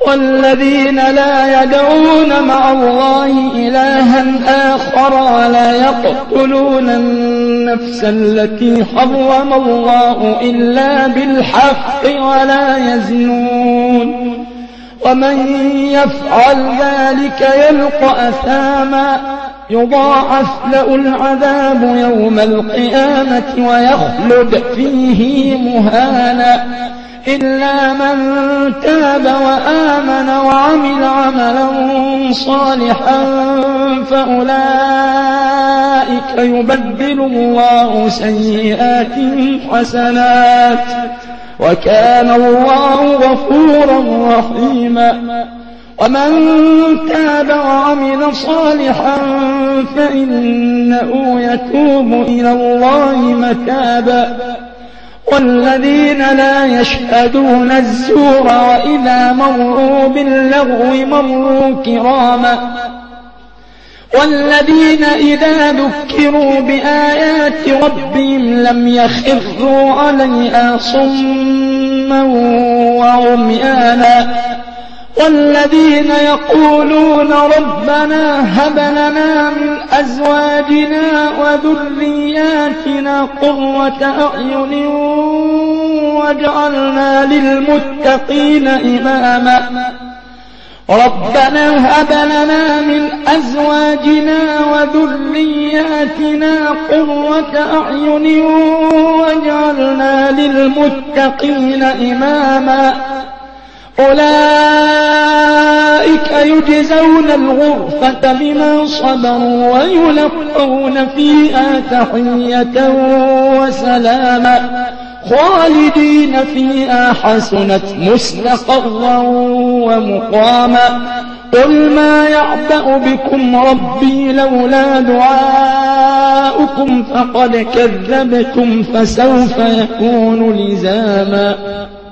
والذين لا يدعون مع الله إلها آخر ولا يقتلون النفس التي حرم الله إلا بالحق ولا يزنون ومن يفعل ذلك يلقى أثاما يضاعف له العذاب يوم القيامة ويخلد فيه مهانا إلا من تاب وآمن وعمل عملا صالحا فأولئك يبدل الله سيئاتهم حسنات وكان الله غفورا رحيما ومن تاب وعمل صالحا فإنه يتوب إلى الله متابا والذين لا يشهدون الزور وإذا مروا باللغو مروا كراما والذين إذا ذكروا بآيات ربهم لم يخروا عليها صما وعميانا والذين يقولون ربنا هب لنا من أزواجنا وذرياتنا قرة أعين واجعلنا للمتقين إماما ربنا هب لنا من أزواجنا وذرياتنا قرة أعين واجعلنا للمتقين إماما أولئك يجزون الغرفة بما صبروا ويلقون فيها تحية وسلاما خالدين فيها حسنت مستقرا ومقاما قل ما يعبأ بكم ربي لولا دعاؤكم فقد كذبتم فسوف يكون لزاما